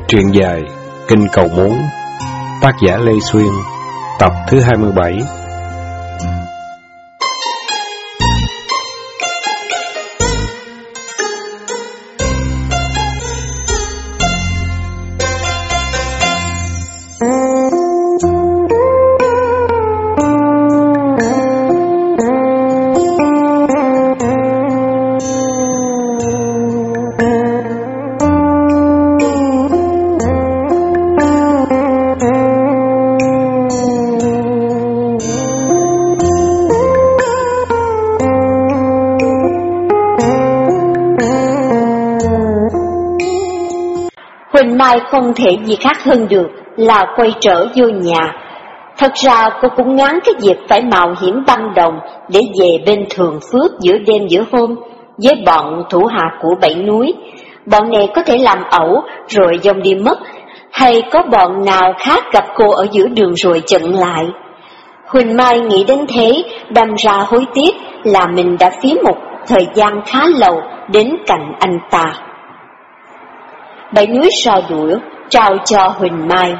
Truyện dài Kinh Cầu Muốn, tác giả Lê Xuyên, tập thứ 27. Huỳnh Mai không thể gì khác hơn được là quay trở vô nhà. Thật ra cô cũng ngán cái việc phải mạo hiểm băng đồng để về bên Thường Phước giữa đêm giữa hôm với bọn thủ hạ của Bảy Núi. Bọn này có thể làm ẩu rồi dông đi mất, hay có bọn nào khác gặp cô ở giữa đường rồi chặn lại. Huỳnh Mai nghĩ đến thế, đâm ra hối tiếc là mình đã phí một thời gian khá lâu đến cạnh anh ta. Bảy Núi sao đũa, trao cho Huỳnh Mai.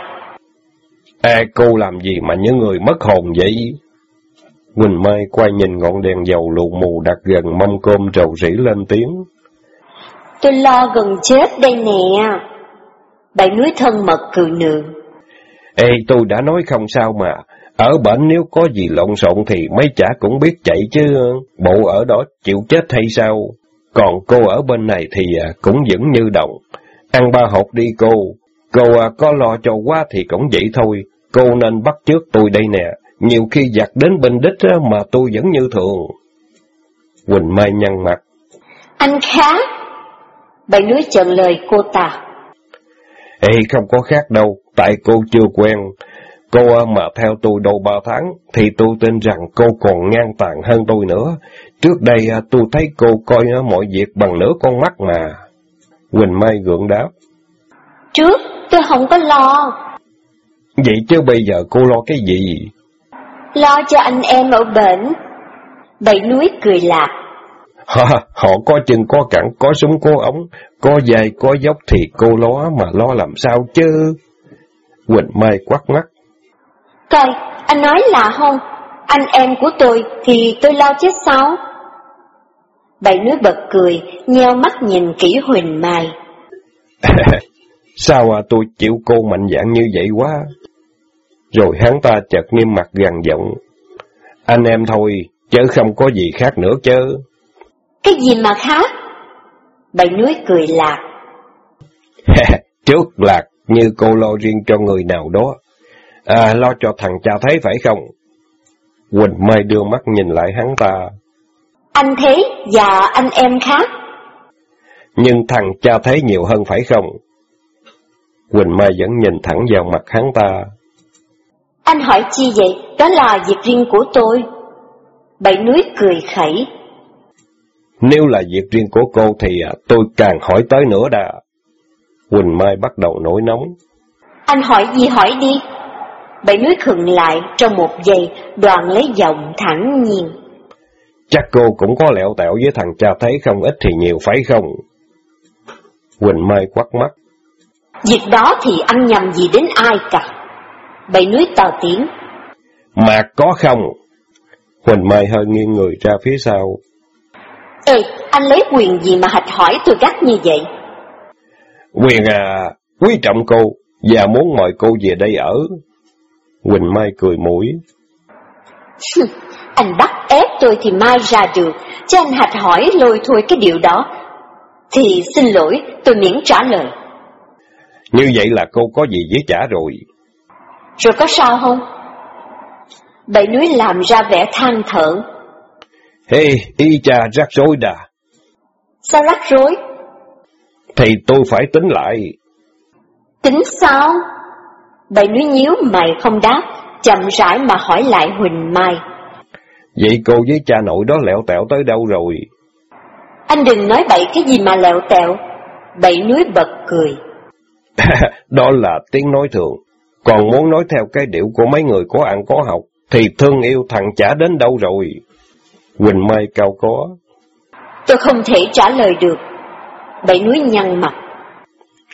Cô làm gì mà như người mất hồn vậy? Huỳnh Mai quay nhìn ngọn đèn dầu lù mù đặt gần mâm cơm rầu rĩ lên tiếng. Tôi lo gần chết đây nè. Bảy Núi thân mật cười nựng. Tôi đã nói không sao mà. Ở bển nếu có gì lộn xộn thì mấy chả cũng biết chạy chứ. Bộ ở đó chịu chết hay sao? Còn cô ở bên này thì cũng vững như đồng. Ăn ba hột đi cô. Cô có lo cho quá thì cũng vậy thôi. Cô nên bắt chước tôi đây nè. Nhiều khi giặt đến bên đích mà tôi vẫn như thường. Huỳnh Mai nhăn mặt. Anh khác. Bảy Núi chặn lời cô ta. Không có khác đâu. Tại cô chưa quen. Cô mà theo tôi đâu 3 tháng thì tôi tin rằng cô còn ngang tàn hơn tôi nữa. Trước đây tôi thấy cô coi mọi việc bằng nửa con mắt mà. Huỳnh Mai gượng đáp. Trước tôi không có lo. Vậy chứ bây giờ cô lo cái gì? Lo cho anh em ở bển. Bảy Núi cười lạc. Họ có chân có cẳng, có súng có ống, có dài có dốc thì cô mà lo làm sao chứ? Huỳnh Mai quắt mắt. Coi, anh nói là không, anh em của tôi thì tôi lo chết sao? Bảy Núi bật cười, nheo mắt nhìn kỹ Huỳnh Mai. Sao tôi chịu cô mạnh dạn như vậy quá? Rồi hắn ta chợt nghiêm mặt gằn giọng. Anh em thôi, chứ không có gì khác nữa chứ. Cái gì mà khác? Bảy Núi cười lạc. Trước lạc như cô lo riêng cho người nào đó. Lo cho thằng cha Thế phải không? Huỳnh Mai đưa mắt nhìn lại hắn ta. Anh Thế và anh em khác. Nhưng thằng cha Thế nhiều hơn phải không? Huỳnh Mai vẫn nhìn thẳng vào mặt hắn ta. Anh hỏi chi vậy? Đó là việc riêng của tôi. Bảy Núi cười khẩy. Nếu là việc riêng của cô thì tôi càng hỏi tới nữa đã. Huỳnh Mai bắt đầu nổi nóng. Anh hỏi gì hỏi đi. Bảy Núi khựng lại trong một giây, đoạn lấy giọng thẳng nhiên. Chắc cô cũng có lẹo tẹo với thằng cha Thế không ít thì nhiều phải không? Huỳnh Mai quắt mắt. Việc đó thì anh nhầm gì đến ai cả. Bảy Núi to tiếng. Mà có không? Huỳnh Mai hơi nghiêng người ra phía sau. Anh lấy quyền gì mà hạch hỏi tôi gắt như vậy? Quyền quý trọng cô và muốn mời cô về đây ở. Huỳnh Mai cười mũi. Anh bắt ép tôi thì mai ra được, chứ anh hạch hỏi lôi thôi cái điều đó. Thì xin lỗi, tôi miễn trả lời. Như vậy là cô có gì với trả rồi. Rồi có sao không? Bảy Núi làm ra vẻ than thở. Y chà rắc rối đà. Sao rắc rối? Thì tôi phải tính lại. Tính sao? Bảy Núi nhíu mày không đáp, chậm rãi mà hỏi lại Huỳnh Mai. Vậy cô với cha nội đó lẹo tẹo tới đâu rồi? Anh đừng nói bậy cái gì mà lẹo tẹo. Bảy Núi bật cười. Đó là tiếng nói thường. Còn muốn nói theo cái điệu của mấy người có ăn có học thì thương yêu thằng chả đến đâu rồi. Huỳnh Mai cao có. Tôi không thể trả lời được. Bảy Núi nhăn mặt.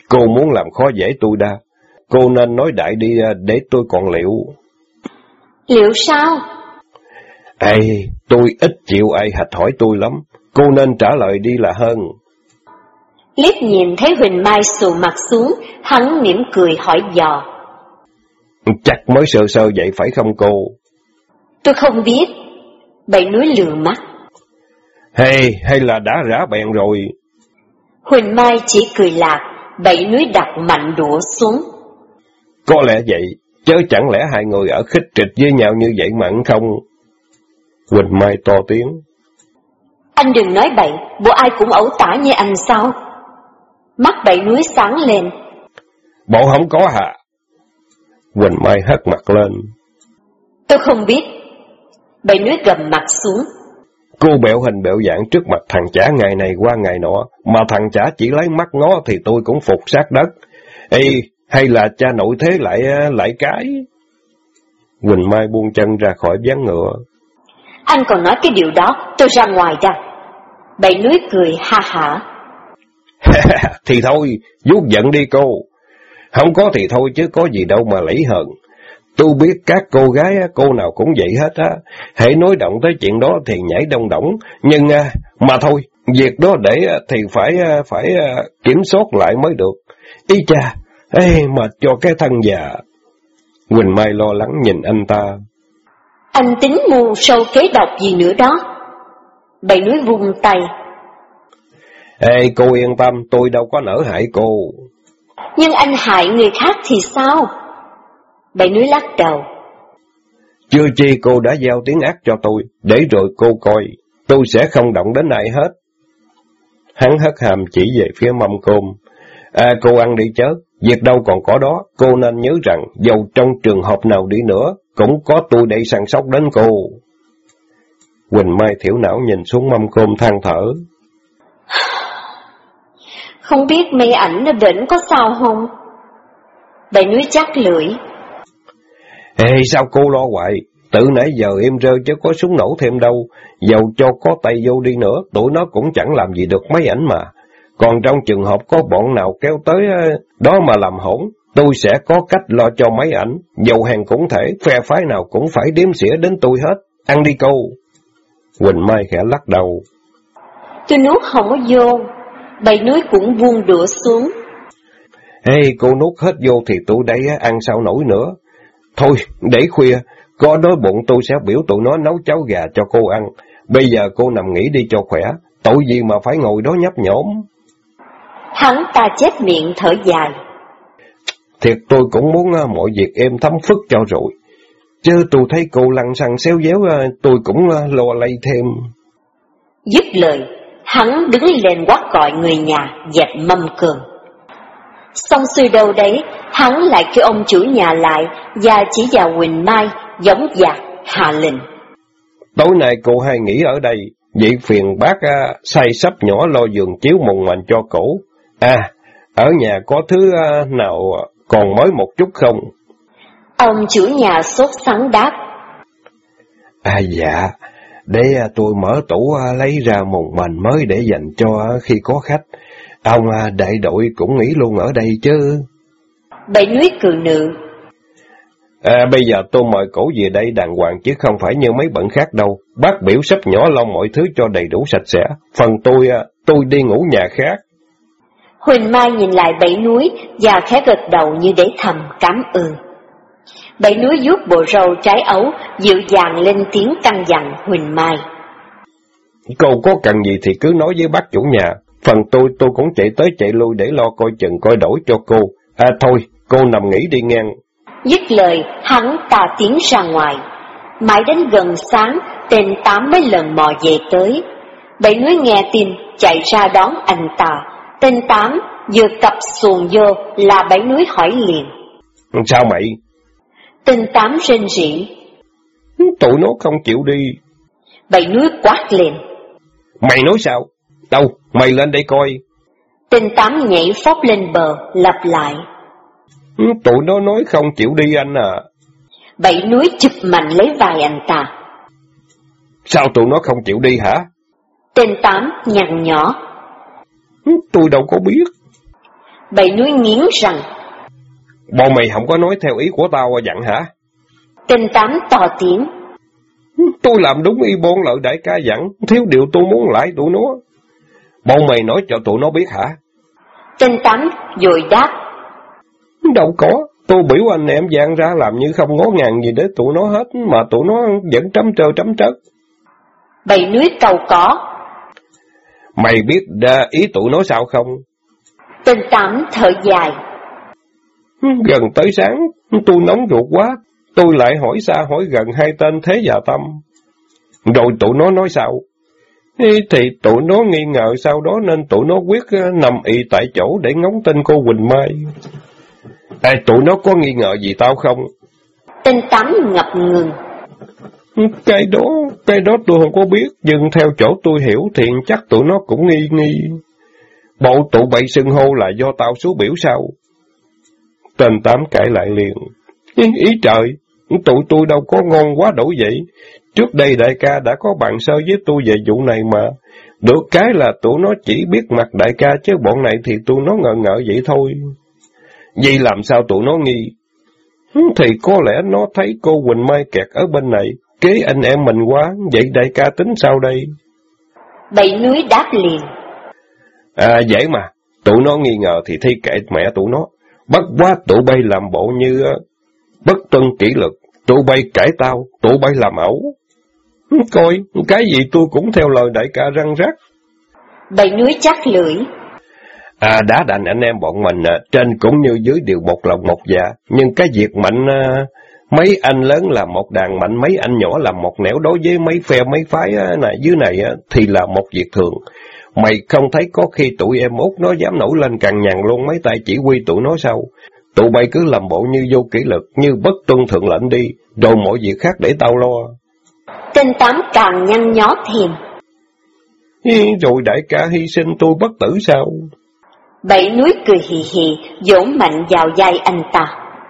Cô muốn làm khó dễ tôi đa. Cô nên nói đại đi để tôi còn liệu. Liệu sao? Ê, tôi ít chịu ai hạch hỏi tôi lắm. Cô nên trả lời đi là hơn. Liếc nhìn thấy Huỳnh Mai xù mặt xuống, hắn mỉm cười hỏi dò. Chắc mới sơ sơ vậy phải không cô? Tôi không biết. Bảy Núi lườm mắt. Hay là đã rã bèn rồi? Huỳnh Mai chỉ cười lạc. Bảy Núi đặt mạnh đũa xuống. Có lẽ vậy, chớ chẳng lẽ hai người ở khích trịch với nhau như vậy mà ăn không? Huỳnh Mai to tiếng. Anh đừng nói bậy, bộ ai cũng ẩu tả như anh sao? Mắt Bảy Núi sáng lên. Bộ không có hả? Huỳnh Mai hất mặt lên. Tôi không biết. Bảy Núi gầm mặt xuống. Cô bẹo hình bẹo dạng trước mặt thằng chả ngày này qua ngày nọ, mà thằng chả chỉ lấy mắt ngó thì tôi cũng phục sát đất. Ê, hay là cha nội thế lại cái? Huỳnh Mai buông chân ra khỏi ván ngựa. Anh còn nói cái điều đó, tôi ra ngoài ra. Bảy Núi cười ha hả. Thì thôi, vuốt giận đi cô. Không có thì thôi chứ có gì đâu mà lẫy hờn. Tôi biết các cô gái cô nào cũng vậy hết á. Hễ nói động tới chuyện đó thì nhảy đông đỏng. Nhưng mà thôi, việc đó để thì phải kiểm soát lại mới được. Ý cha, mà cho cái thân già. Huỳnh Mai lo lắng nhìn anh ta. Anh tính mưu sâu kế độc gì nữa đó? Bảy Núi vung tay. Cô yên tâm, tôi đâu có nỡ hại cô. Nhưng anh hại người khác thì sao? Bảy Núi lắc đầu. Chưa chi cô đã giao tiếng ác cho tôi, để rồi cô coi, tôi sẽ không động đến ai hết. Hắn hất hàm chỉ về phía mâm cơm. Cô ăn đi chớ, việc đâu còn có đó, cô nên nhớ rằng, dầu trong trường hợp nào đi nữa, cũng có tôi đây săn sóc đến cô. Huỳnh Mai thiểu não nhìn xuống mâm cơm than thở. Không biết mấy ảnh ở bển có sao không? Bảy Núi chắc lưỡi. Sao cô lo hoài? Tự nãy giờ em rơi chứ có súng nổ thêm đâu. Dầu cho có tay vô đi nữa, tụi nó cũng chẳng làm gì được mấy ảnh mà. Còn trong trường hợp có bọn nào kéo tới đó mà làm hỗn, tôi sẽ có cách lo cho mấy ảnh. Dầu hàng cũng thể, phe phái nào cũng phải đếm xỉa đến tôi hết. Ăn đi cô. Huỳnh Mai khẽ lắc đầu. Tôi nuốt không có vô. Bảy Núi cũng buông đũa xuống. Cô nuốt hết vô thì tôi đây ăn sao nổi nữa. Thôi, để khuya, có đói bụng tôi sẽ biểu tụi nó nấu cháo gà cho cô ăn. Bây giờ cô nằm nghỉ đi cho khỏe, tội gì mà phải ngồi đó nhấp nhổm. Hắn ta chép miệng thở dài. Thiệt tôi cũng muốn mọi việc êm thấm phức cho rồi. Chứ tôi thấy cô lăng xăng xéo déo, tôi cũng lo lây thêm. Dứt lời, hắn đứng lên quát gọi người nhà dẹp mâm cơm. Xong xuôi đâu đấy, hắn lại kêu ông chủ nhà lại và chỉ vào Huỳnh Mai giống dạc hạ lệnh. Tối nay cô hai nghỉ ở đây, vậy phiền bác xay sắp nhỏ lo giường chiếu mùng mành cho cổ. Ở nhà có thứ nào còn mới một chút không? Ông chủ nhà sốt sắng đáp. Dạ, để tôi mở tủ lấy ra mùng mành mới để dành cho khi có khách. Ông đại đội cũng nghỉ luôn ở đây chứ. Bảy Núi cười nự. Bây giờ tôi mời cổ về đây đàng hoàng chứ không phải như mấy bận khác đâu. Bác biểu sắp nhỏ lo mọi thứ cho đầy đủ sạch sẽ. Phần tôi đi ngủ nhà khác. Huỳnh Mai nhìn lại Bảy Núi và khẽ gật đầu như để thầm cảm ơn. Bảy Núi vuốt bộ râu trái ấu, dịu dàng lên tiếng căn dặn Huỳnh Mai. Cô có cần gì thì cứ nói với bác chủ nhà. Phần tôi cũng chạy tới chạy lui để lo coi chừng coi đổi cho cô. Thôi, cô nằm nghỉ đi ngang. Dứt lời, hắn ta tiến ra ngoài. Mãi đến gần sáng, tên Tám mới lần mò về tới. Bảy Núi nghe tin, chạy ra đón anh ta. Tên Tám vừa cặp xuồng vô là Bảy Núi hỏi liền. Sao mày? Tên Tám rên rỉ. Tụi nó không chịu đi. Bảy Núi quát lên. Mày nói sao? Đâu, mày lên đây coi. Tên Tám nhảy phóc lên bờ, lặp lại. Tụi nó nói không chịu đi anh à. Bảy Núi chụp mạnh lấy vai anh ta. Sao tụi nó không chịu đi hả? Tên Tám nhằn nhỏ. Tôi đâu có biết. Bảy núi nghiến răng. Bọn mày không có nói theo ý của tao dặn hả? Tên Tám to tiếng. Tôi làm đúng y bon lợi đại ca dặn, thiếu điều tôi muốn lại tụi nó. Bọn mày nói cho tụi nó biết hả? Tên Tám vội đáp. Đâu có, tôi biểu anh em dàn ra làm như không ngó ngàng gì đến tụi nó hết, mà tụi nó vẫn trắm trơ trắm trớt. Bảy núi cầu có. Mày biết ý tụi nó sao không? Tên Tám thở dài. Gần tới sáng, tôi nóng ruột quá, tôi lại hỏi xa hỏi gần hai tên Thế và Tâm. Rồi tụi nó nói sao? Thì tụi nó nghi ngờ sau đó nên tụi nó quyết nằm ì tại chỗ để ngóng tin cô Huỳnh Mai. Tụi nó có nghi ngờ gì tao không? Tên Tám ngập ngừng. Cái đó tôi không có biết, nhưng theo chỗ tôi hiểu thì chắc tụi nó cũng nghi. Bộ tụi bay xưng hô là do tao số biểu sao? Tên Tám cãi lại liền. Ý trời, tụi tôi đâu có ngon quá đổi vậy. Trước đây đại ca đã có bàn sơ với tôi về vụ này mà. Được cái là tụi nó chỉ biết mặt đại ca, chứ bọn này thì tụi nó ngờ vậy thôi. Vậy làm sao tụi nó nghi? Thì có lẽ nó thấy cô Huỳnh Mai kẹt ở bên này, kế anh em mình quá, vậy đại ca tính sao đây? Bảy núi đáp liền. Dễ mà, tụi nó nghi ngờ thì thi kệ mẹ tụi nó. Bất quá tụi bay làm bộ như bất tuân kỷ luật, tụi bay cãi tao, tụi bay làm ẩu. Coi, cái gì tôi cũng theo lời đại ca răng rắc. Bảy núi chắc lưỡi. Đã đành anh em bọn mình, trên cũng như dưới đều một lòng một dạ, nhưng cái việc mạnh mấy anh lớn làm một đàn, mạnh mấy anh nhỏ làm một nẻo đối với mấy phe mấy phái này dưới này thì là một việc thường. Mày không thấy có khi tụi em út nó dám nổi lên cằn nhằn luôn mấy tay chỉ huy tụi nó sao? Tụi bay cứ làm bộ như vô kỷ luật, như bất tuân thượng lệnh đi, rồi mọi việc khác để tao lo. Tên Tám càng nhăn nhó thêm. Rồi đại ca hy sinh tôi bất tử sao? Bảy núi cười hì hì, vỗ mạnh vào vai anh ta.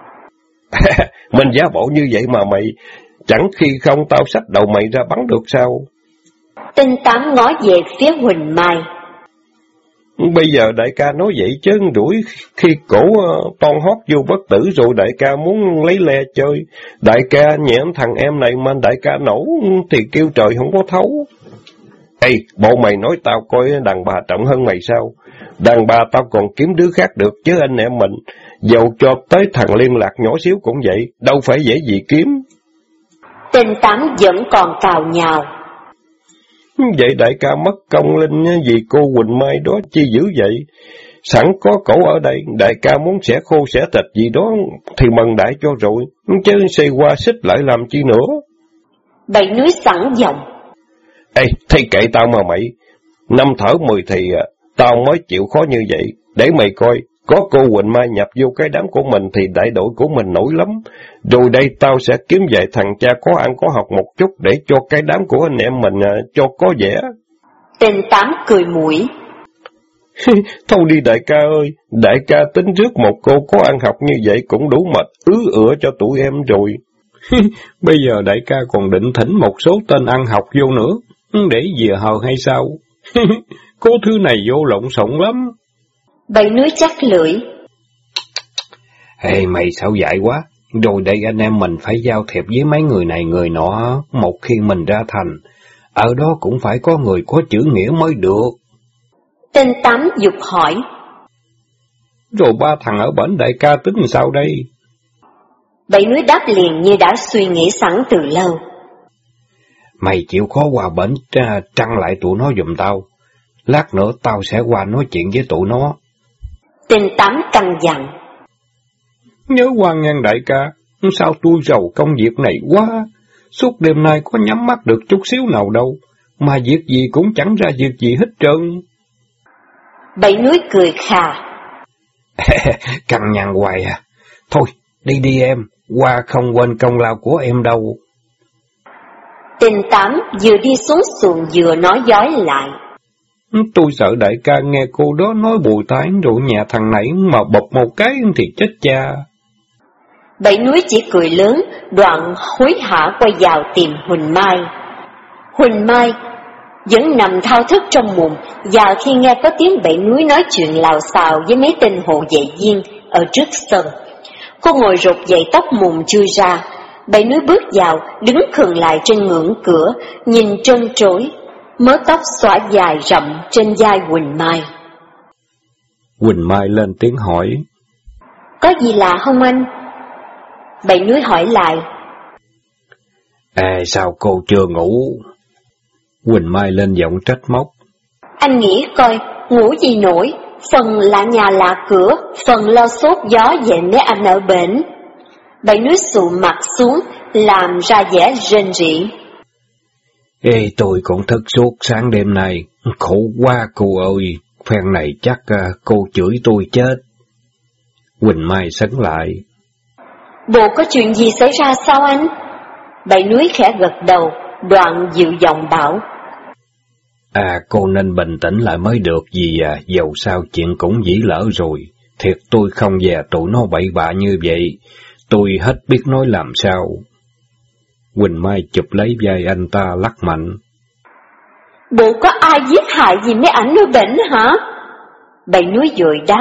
Mình giả bộ như vậy mà mày, chẳng khi không tao xách đầu mày ra bắn được sao? Tên Tám ngó về phía Huỳnh Mai. Bây giờ đại ca nói vậy chứ đuổi khi cổ ton hót vô bất tử rồi đại ca muốn lấy le chơi. Đại ca nhẹn thằng em này mà đại ca nổ thì kêu trời không có thấu. Bộ mày nói tao coi đàn bà trọng hơn mày sao? Đàn bà tao còn kiếm đứa khác được chứ anh em mình. Dầu cho tới thằng liên lạc nhỏ xíu cũng vậy, đâu phải dễ gì kiếm. Tên Tám vẫn còn cào nhào. Vậy đại ca mất công linh vì cô Huỳnh Mai đó chi dữ vậy? Sẵn có cổ ở đây, đại ca muốn xẻ khô xẻ thịt gì đó thì mần đại cho rồi, chứ xây qua xích lại làm chi nữa. Bảy núi sẵn giọng. Thấy kệ tao mà mày, 5 thở 10 thì tao mới chịu khó như vậy, để mày coi, có cô Huỳnh Mai nhập vô cái đám của mình thì đại đội của mình nổi lắm. Rồi đây tao sẽ kiếm vài thằng cha có ăn có học một chút để cho cái đám của anh em mình cho có vẻ. Tên Tám cười mũi. Thôi đi đại ca ơi, đại ca tính trước một cô có ăn học như vậy cũng đủ mệt ứa cho tụi em rồi. Bây giờ đại ca còn định thỉnh một số tên ăn học vô nữa, để về hờ hay sao? Có thứ này vô lộn xộn lắm. Bảy núi chắc lưỡi. Mày sao dại quá, rồi đây anh em mình phải giao thiệp với mấy người này người nọ, một khi mình ra thành, ở đó cũng phải có người có chữ nghĩa mới được. Tên Tám giục hỏi. Rồi 3 thằng ở bển đại ca tính sao đây? Bảy núi đáp liền như đã suy nghĩ sẵn từ lâu. Mày chịu khó qua bển trăng lại tụi nó giùm tao. Lát nữa tao sẽ qua nói chuyện với tụi nó. Tên Tám căng dặn. Nhớ qua ngang đại ca, sao tôi giàu công việc này quá. Suốt đêm nay có nhắm mắt được chút xíu nào đâu, mà việc gì cũng chẳng ra việc gì hết trơn. Bảy núi cười khà. Căng nhằn hoài à. Thôi, đi em, qua không quên công lao của em đâu. Tên Tám vừa đi xuống xuồng vừa nói dối lại. Tôi sợ đại ca nghe cô đó nói bùi tai rồi nhà thằng nãy mà bập một cái thì chết cha. Bảy núi chỉ cười lớn, đoạn hối hả quay vào tìm Huỳnh Mai. Huỳnh Mai vẫn nằm thao thức trong mùng, và khi nghe có tiếng Bảy Núi nói chuyện lào xào với mấy tên hộ vệ viên ở trước sân, cô ngồi rụt dậy, tóc mùng chui ra. Bảy Núi bước vào, đứng khựng lại trên ngưỡng cửa, nhìn trân trối, mớ tóc xõa dài rậm trên vai Huỳnh Mai. Huỳnh Mai lên tiếng hỏi. Có gì lạ không anh? Bảy Núi hỏi lại. Sao cô chưa ngủ? Huỳnh Mai lên giọng trách móc. Anh nghĩ coi, ngủ gì nổi, phần lạ nhà lạ cửa, phần lo sốt gió về mấy anh ở bển. Bảy Núi xù mặt xuống, làm ra vẻ rên rỉ. Tôi cũng thức suốt sáng đêm nay, khổ quá cô ơi, phen này chắc cô chửi tôi chết. Huỳnh Mai sấn lại. Bộ có chuyện gì xảy ra sao anh? Bảy Núi khẽ gật đầu, đoạn dịu giọng bảo. Cô nên bình tĩnh lại mới được, vì dầu sao chuyện cũng dĩ lỡ rồi. Thiệt tôi không dè tụi nó bậy bạ như vậy, tôi hết biết nói làm sao. Huỳnh Mai chụp lấy vai anh ta lắc mạnh. Bộ có ai giết hại gì mấy ảnh ở bển hả? Bảy Núi vội đáp.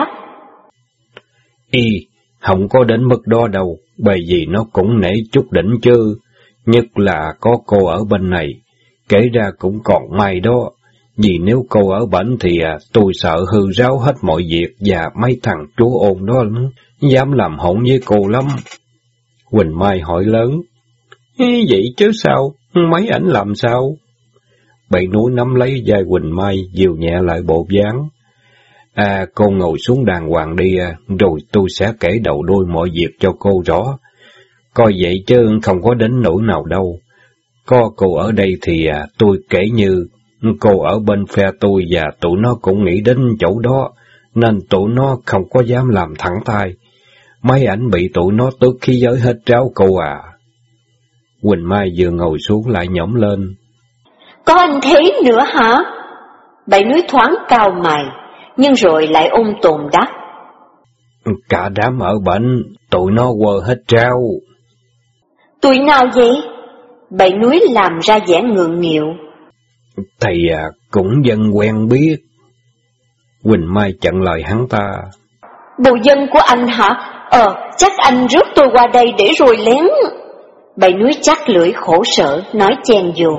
Không có đến mức đó đâu, bởi vì nó cũng nể chút đỉnh chứ, nhất là có cô ở bên này, kể ra cũng còn may đó, vì nếu cô ở bển thì tôi sợ hư ráo hết mọi việc, và mấy thằng chúa ôn đó dám làm hỗn với cô lắm. Huỳnh Mai hỏi lớn. Vậy chứ sao, mấy ảnh làm sao? Bảy Núi nắm lấy vai Huỳnh Mai, dìu nhẹ lại bộ dáng. Cô ngồi xuống đàng hoàng đi, rồi tôi sẽ kể đầu đuôi mọi việc cho cô rõ. Coi vậy chứ không có đến nỗi nào đâu. Có cô ở đây thì tôi kể như cô ở bên phe tôi, và tụi nó cũng nghĩ đến chỗ đó, nên tụi nó không có dám làm thẳng tay. Mấy ảnh bị tụi nó tước khí giới hết tráo cô à. Huỳnh Mai vừa ngồi xuống lại nhõm lên. Có anh thế nữa hả? Bảy Núi thoáng cau mày, nhưng rồi lại ung tồn đáp. Cả đám ở bệnh, tụi nó quơ hết trao. Tụi nào vậy? Bảy Núi làm ra vẻ ngượng nghịu. Thầy cũng dân quen biết. Huỳnh Mai chặn lời hắn ta. Bộ dân của anh hả? Chắc anh rước tôi qua đây để rồi lén. Bảy Núi chắc lưỡi khổ sở, nói chen vô.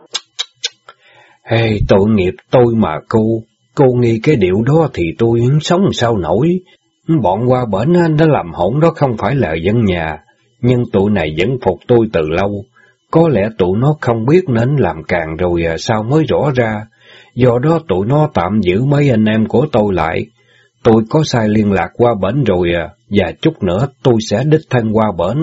Tội nghiệp tôi mà cô nghi cái điệu đó thì tôi sống sao nổi. Bọn qua bển đã làm hỗn đó không phải là dân nhà, nhưng tụi này vẫn phục tôi từ lâu. Có lẽ tụi nó không biết nên làm càng rồi sao mới rõ ra. Do đó tụi nó tạm giữ mấy anh em của tôi lại. Tôi có sai liên lạc qua bển rồi, và chút nữa tôi sẽ đích thân qua bển.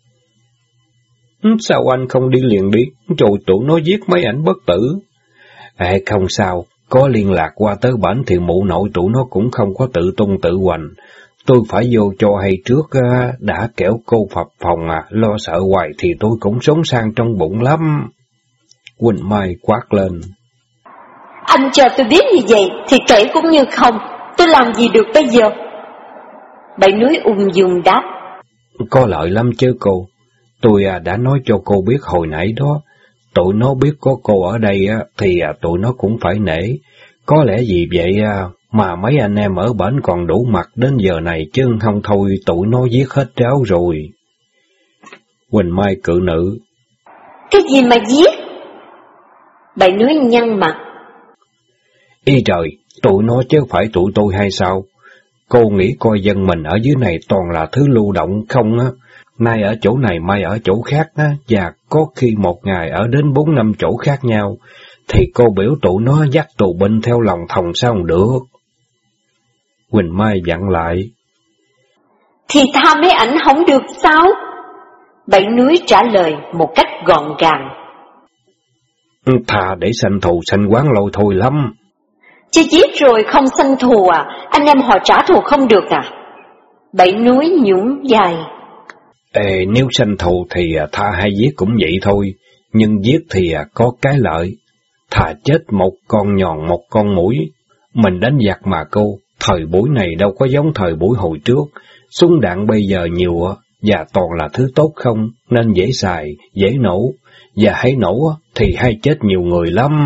Sao anh không đi liền đi, rồi tụi nó giết mấy ảnh bất tử? Không sao, có liên lạc qua tới bển thì mụ nội tụi nó cũng không có tự tung tự hoành. Tôi phải vô cho hay trước, đã kẻo cô phập phòng lo sợ hoài thì tôi cũng sống sang trong bụng lắm. Huỳnh Mai quát lên. Anh cho tôi biết như vậy thì kể cũng như không, tôi làm gì được bây giờ? Bảy Núi ung dung đáp. Có lợi lắm chứ cô. Tôi đã nói cho cô biết hồi nãy đó, tụi nó biết có cô ở đây thì tụi nó cũng phải nể. Có lẽ vì vậy mà mấy anh em ở bển còn đủ mặt đến giờ này, chứ không thôi tụi nó giết hết ráo rồi. Huỳnh Mai cự nữ. Cái gì mà giết? Bảy Núi nhăn mặt. Trời, tụi nó chứ phải tụi tôi hay sao? Cô nghĩ coi dân mình ở dưới này toàn là thứ lưu động không á? Nay ở chỗ này mai ở chỗ khác á, và có khi một ngày ở đến 4-5 chỗ khác nhau, thì cô biểu tụi nó dắt tù binh theo lòng thòng sao không được? Huỳnh Mai dặn lại. Thì tha mấy ảnh không được sao? Bảy Núi trả lời một cách gọn gàng. Thà để sanh thù sanh quán lôi thôi lắm. Chứ giết rồi không sanh thù à? Anh em họ trả thù không được à? Bảy Núi nhún vai. Nếu sanh thù thì tha hay giết cũng vậy thôi, nhưng giết thì có cái lợi. Thà chết một con nhòn một con muỗi. Mình đánh giặc mà cô, thời buổi này đâu có giống thời buổi hồi trước. Súng đạn bây giờ nhiều và toàn là thứ tốt không, nên dễ xài, dễ nổ. Và hãy nổ thì hay chết nhiều người lắm.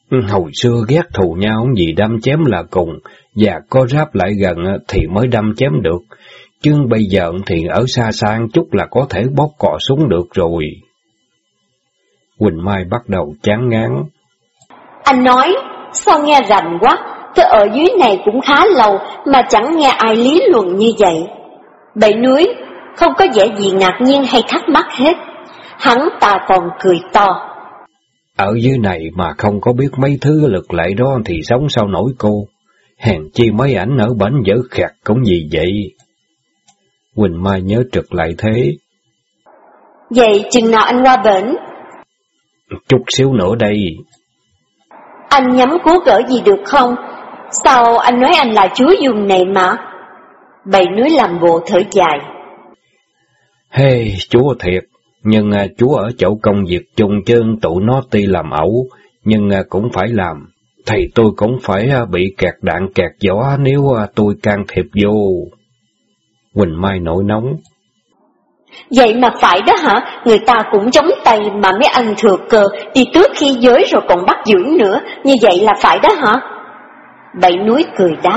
Hồi xưa ghét thù nhau gì đâm chém là cùng, và có ráp lại gần thì mới đâm chém được, chứ bây giờ thì ở xa xa chút là có thể bóp cò súng được rồi. Quỳnh Mai bắt đầu chán ngán. Anh nói, sao nghe rành quá, tôi ở dưới này cũng khá lâu mà chẳng nghe ai lý luận như vậy. Bảy Núi không có vẻ gì ngạc nhiên hay thắc mắc hết, hắn ta còn cười to. Ở dưới này mà không có biết mấy thứ lực lệ đó thì sống sao nổi cô, hèn chi mấy ảnh ở bển dở khạc cũng gì vậy. Quỳnh Mai nhớ trực lại thế. Vậy chừng nào anh qua bển? Chút xíu nữa đây. Anh nhắm cố gỡ gì được không? Sao anh nói anh là chúa vùng này mà? Bảy Núi làm bộ thở dài. Hey, chúa thiệt, nhưng chúa ở chỗ công việc chung chứ tụi nó tuy làm ẩu, nhưng cũng phải làm. Thầy tôi cũng phải bị kẹt đạn kẹt gió nếu tôi can thiệp vô. Quỳnh Mai nổi nóng. Vậy mà phải đó hả? Người ta cũng chống tay mà mấy anh thừa cơ đi tước khi giới rồi còn bắt giữ nữa, như vậy là phải đó hả? Bảy Núi cười đáp.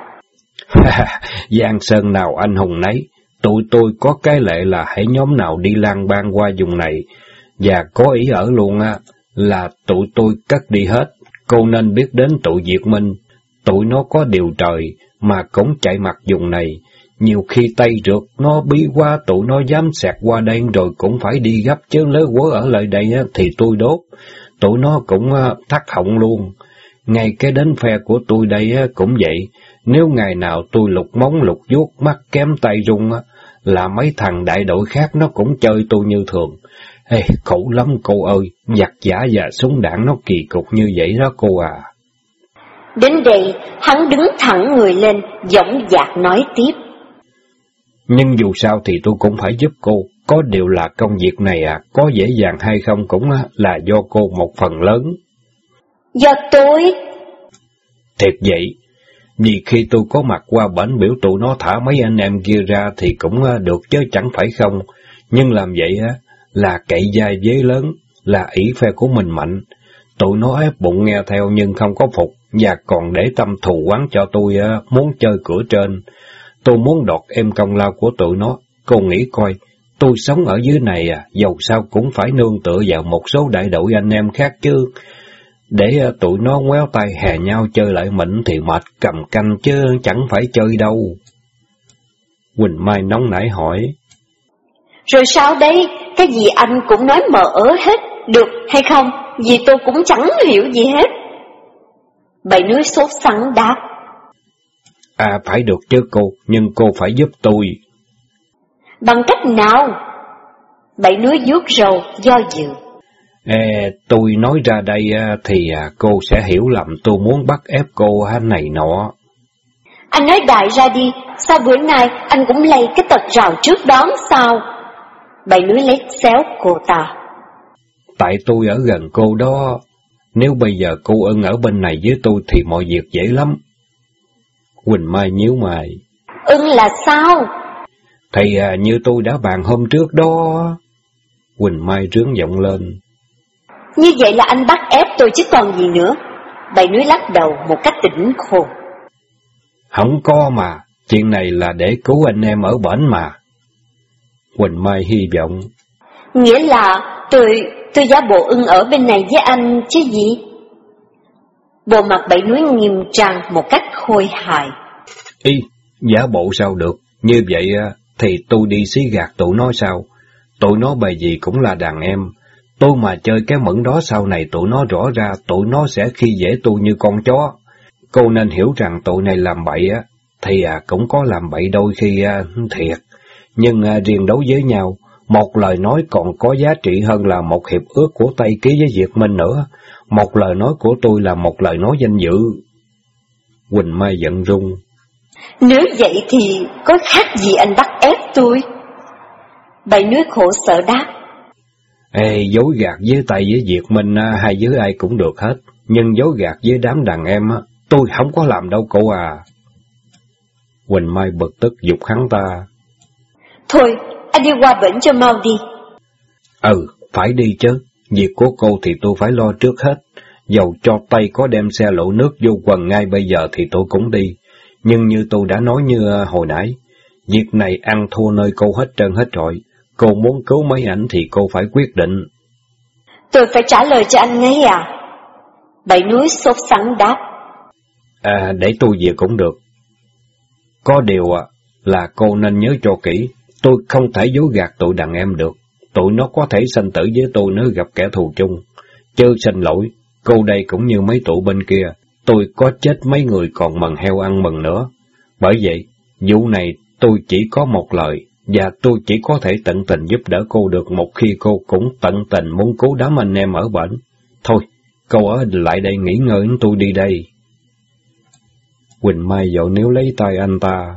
Giang sơn nào anh hùng nấy, tụi tôi có cái lệ là hãy nhóm nào đi lang bang qua vùng này, và có ý ở luôn là tụi tôi cất đi hết. Cô nên biết đến tụi Việt Minh, tụi nó có điều trời mà cũng chạy mặt vùng này. Nhiều khi tay rượt nó bí quá, tụi nó dám xẹt qua đây rồi cũng phải đi gấp, chứ nếu quớ ở lại đây thì tôi đốt. Tụi nó cũng thắt họng luôn. Ngay cái đến phe của tôi đây cũng vậy, nếu ngày nào tôi lục móng lục vuốt mắt kém tay rung là mấy thằng đại đội khác nó cũng chơi tôi như thường. Ê, khổ lắm cô ơi, giặc giả và súng đạn nó kỳ cục như vậy đó cô à. Đến đây, hắn đứng thẳng người lên, dõng dạc nói tiếp. Nhưng dù sao thì tôi cũng phải giúp cô, có điều là công việc này có dễ dàng hay không cũng là do cô một phần lớn. Do tôi? Thiệt vậy, vì khi tôi có mặt qua bển biểu tụi nó thả mấy anh em kia ra thì cũng được chứ chẳng phải không, nhưng làm vậy là cậy vai vế lớn, là ỷ phe của mình mạnh. Tụi nó ép bụng nghe theo nhưng không có phục, và còn để tâm thù oán cho tôi muốn chơi cửa trên. Tôi muốn đoạt em công lao của tụi nó. Cô nghĩ coi, tôi sống ở dưới này dầu sao cũng phải nương tựa vào một số đại đội anh em khác chứ. Để tụi nó ngoéo tay hè nhau chơi lại mình thì mệt cầm canh chứ chẳng phải chơi đâu. Quỳnh Mai nóng nảy hỏi. Rồi sao đây? Cái gì anh cũng nói mờ ớ hết, được hay không? Vì tôi cũng chẳng hiểu gì hết. Bảy Núi sốt sắng đáp. Phải được chứ cô, nhưng cô phải giúp tôi. Bằng cách nào? Bảy Núi vuốt râu do dự. Tôi nói ra đây thì cô sẽ hiểu lầm tôi muốn bắt ép cô này nọ. Anh nói đại ra đi, sao bữa nay anh cũng lây cái tật rào trước đón sao? Bảy Núi lấy xéo cô ta. Tại tôi ở gần cô đó, nếu bây giờ cô Ưng ở bên này với tôi thì mọi việc dễ lắm. Quỳnh Mai nhíu mày. Ưng là sao? Thì như tôi đã bàn hôm trước đó. Quỳnh Mai rướng giọng lên. Như vậy là anh bắt ép tôi chứ còn gì nữa. Bảy Núi lắc đầu một cách tỉnh khôn. Không có mà, chuyện này là để cứu anh em ở bển mà. Quỳnh Mai hy vọng. Nghĩa là tôi giả bộ Ưng ở bên này với anh chứ gì? Bộ mặt Bảy Núi nghiêm trang một cách khôi hài. Giả bộ sao được, như vậy thì tôi đi xí gạt tụi nó sao? Tụi nó bày gì cũng là đàn em. Tôi mà chơi cái mẫn đó sau này tụi nó rõ ra, tụi nó sẽ khi dễ tôi như con chó. Cô nên hiểu rằng tụi này làm bậy thì cũng có làm bậy đôi khi thiệt. Nhưng riêng đấu với nhau, một lời nói còn có giá trị hơn là một hiệp ước của Tây ký với Việt Minh nữa. Một lời nói của tôi là một lời nói danh dự. Quỳnh Mai giận rung. Nếu vậy thì có khác gì anh bắt ép tôi? Bảy Núi khổ sở đáp. Dối gạt với Tây với Việt Minh hay với ai cũng được hết, nhưng dối gạt với đám đàn em tôi không có làm đâu cô à. Quỳnh Mai bực tức giục hắn ta. Thôi, anh đi qua bển cho mau đi. Phải đi chứ, việc của cô thì tôi phải lo trước hết, Dầu cho tay có đem xe lội nước vô quần ngay bây giờ thì tôi cũng đi. Nhưng như tôi đã nói như hồi nãy, việc này ăn thua nơi cô hết trơn hết rồi. Cô muốn cứu mấy ảnh thì cô phải quyết định. Tôi phải trả lời cho anh ngay à? Bảy Núi sốt sắng đáp. Để tôi về cũng được. Có điều là cô nên nhớ cho kỹ, tôi không thể dối gạt tụi đàn em được. Tụi nó có thể sanh tử với tôi nếu gặp kẻ thù chung. Chớ xin lỗi, cô đây cũng như mấy tụi bên kia, tôi có chết mấy người còn mần heo ăn mừng nữa. Bởi vậy, vụ này tôi chỉ có một lời, và tôi chỉ có thể tận tình giúp đỡ cô được một khi cô cũng tận tình muốn cứu đám anh em ở bển. Thôi, cô ở lại đây nghỉ ngơi, tôi đi đây. Quỳnh Mai vội níu lấy tay anh ta.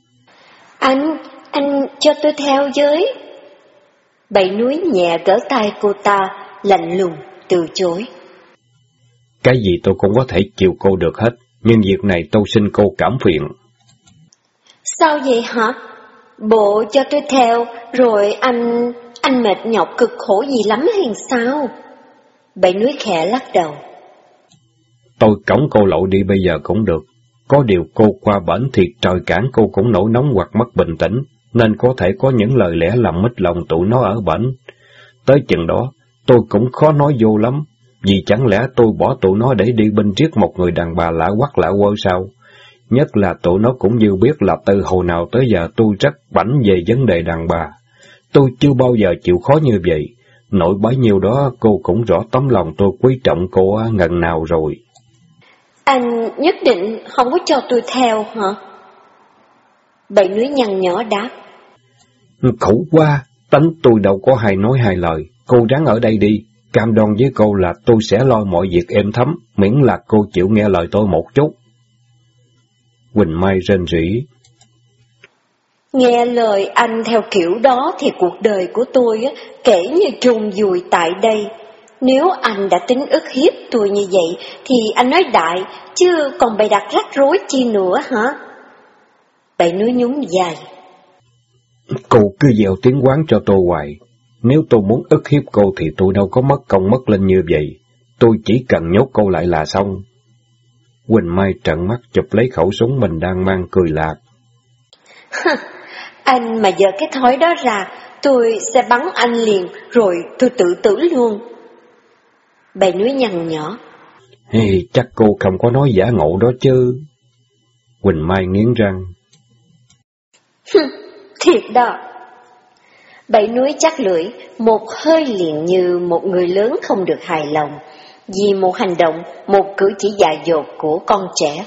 Anh cho tôi theo với. Bảy Núi nhẹ gỡ tay cô ta, lạnh lùng, từ chối. Cái gì tôi cũng có thể chịu cô được hết, nhưng việc này tôi xin cô cảm phiền. Sao vậy hả? Bộ cho tôi theo, rồi anh mệt nhọc cực khổ gì lắm hay sao? Bảy Núi khẽ lắc đầu. Tôi cõng cô lội đi bây giờ cũng được. Có điều cô qua bển thì trời cản cô cũng nổi nóng hoặc mất bình tĩnh, nên có thể có những lời lẽ làm mít lòng tụi nó ở bển. Tới chừng đó, tôi cũng khó nói vô lắm, vì chẳng lẽ tôi bỏ tụi nó để đi bên riết một người đàn bà lạ quắc lạ quơ sao? Nhất là tụi nó cũng như biết là từ hồi nào tới giờ tôi rất bảnh về vấn đề đàn bà. Tôi chưa bao giờ chịu khó như vậy, nỗi bấy nhiêu đó cô cũng rõ tấm lòng tôi quý trọng cô ngần nào rồi. Anh nhất định không có cho tôi theo hả? Bảy Núi nhăn nhó đáp. Khổ quá, tánh tôi đâu có hay nói hai lời, cô ráng ở đây đi, cam đoan với cô là tôi sẽ lo mọi việc êm thấm, miễn là cô chịu nghe lời tôi một chút. Quỳnh Mai rên rỉ. Nghe lời anh theo kiểu đó thì cuộc đời của tôi kể như trùng vùi tại đây. Nếu anh đã tính ức hiếp tôi như vậy thì anh nói đại, chứ còn bày đặt rắc rối chi nữa hả? Bảy Núi nhún vai. Cô cứ gieo tiếng quán cho tôi hoài. Nếu tôi muốn ức hiếp cô thì tôi đâu có mất công mất lên như vậy. Tôi chỉ cần nhốt cô lại là xong. Quỳnh Mai trợn mắt chụp lấy khẩu súng mình đang mang cười lạc. Anh mà giở cái thói đó ra, tôi sẽ bắn anh liền, rồi tôi tự tử luôn. Bảy Núi nhăn nhó. Chắc cô không có nói giả ngộ đó chứ. Quỳnh Mai nghiến răng. Thiệt đó. Bảy Núi chắc lưỡi, một hơi liền như một người lớn không được hài lòng, vì một hành động, một cử chỉ dại dột của con trẻ.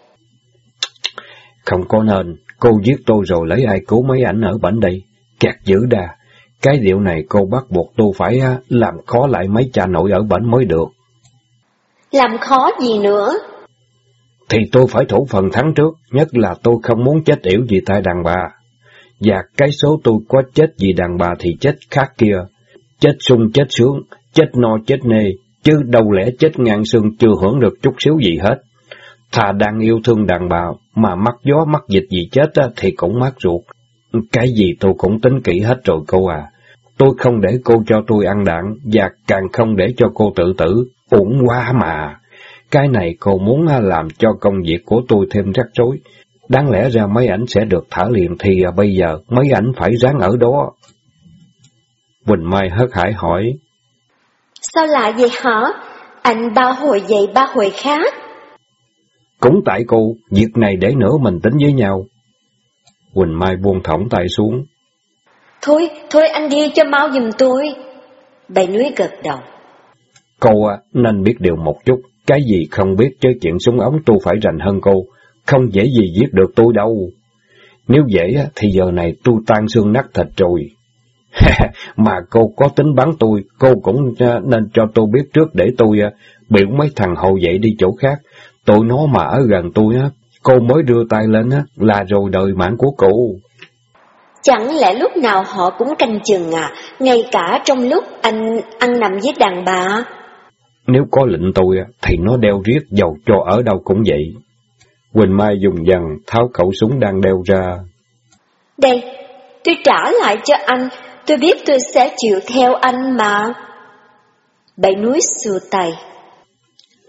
Không có nên, cô giết tôi rồi lấy ai cứu mấy ảnh ở bển đây? Kẹt dữ đà, cái điệu này cô bắt buộc tôi phải làm khó lại mấy cha nội ở bển mới được. Làm khó gì nữa? Thì tôi phải thủ phần thắng trước, nhất là tôi không muốn chết yểu vì tay đàn bà. Và cái số tôi có chết vì đàn bà thì chết khác kia, chết sung chết sướng, chết no chết nê, chứ đâu lẽ chết ngang xương chưa hưởng được chút xíu gì hết. Thà đang yêu thương đàn bà mà mắc gió mắc dịch gì chết thì cũng mát ruột. Cái gì tôi cũng tính kỹ hết rồi cô à. Tôi không để cô cho tôi ăn đạn, và càng không để cho cô tự tử, uổng quá mà. Cái này cô muốn làm cho công việc của tôi thêm rắc rối. Đáng lẽ ra mấy ảnh sẽ được thả liền thì bây giờ mấy ảnh phải ráng ở đó. Quỳnh Mai hớt hải hỏi. Sao lại vậy hả? Anh ba hồi vậy ba hồi khác. Cũng tại cô, việc này để nữa mình tính với nhau. Quỳnh Mai buông thõng tay xuống. Thôi anh đi cho mau giùm tôi. Bảy Núi gật đầu. Cô nên biết điều một chút, cái gì không biết chứ chuyện súng ống tôi phải rành hơn cô, không dễ gì giết được tôi đâu. Nếu dễ thì giờ này tôi tan xương nát thịt rồi. Mà cô có tính bắn tôi, cô cũng nên cho tôi biết trước để tôi biểu mấy thằng hậu vệ đi chỗ khác. Tụi nó mà ở gần tôi cô mới đưa tay lên là rồi đời mạng của cô. Chẳng lẽ lúc nào họ cũng canh chừng à, ngay cả trong lúc anh ăn nằm với đàn bà? Nếu có lệnh tôi thì nó đeo riết dầu cho ở đâu cũng vậy. Quỳnh Mai dùng dằn tháo khẩu súng đang đeo ra. Đây, tôi trả lại cho anh, tôi biết tôi sẽ chịu theo anh mà. Bảy Núi xua tay.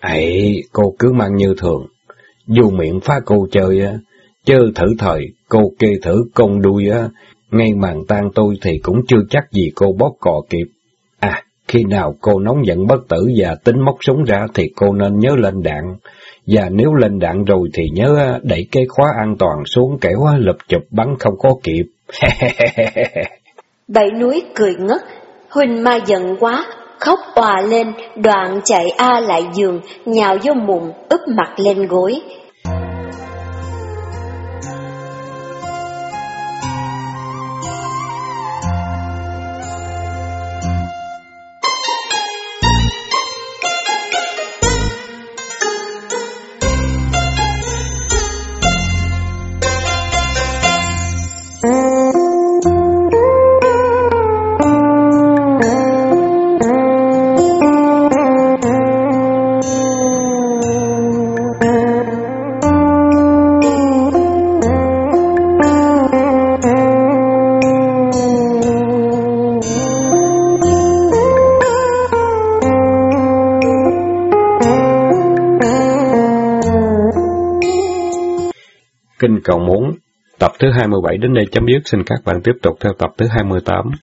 Ấy, cô cứ mang như thường, dù miệng phá cô chơi á, chứ thử thời cô kê thử công đuôi á, ngay màn tan tôi thì cũng chưa chắc gì cô bóp cò kịp. À, khi nào cô nóng giận bất tử và tính móc súng ra thì cô nên nhớ lên đạn, và nếu lên đạn rồi thì nhớ đẩy cái khóa an toàn xuống kẻo lụp chụp bắn không có kịp. Bảy Núi cười ngất, Huỳnh Mai giận quá, khóc òa lên, đoạn chạy lại giường, nhào vô mùng, úp mặt lên gối. Kinh cầu muốn tập thứ 27 đến đây chấm dứt, xin các bạn tiếp tục theo tập thứ 28.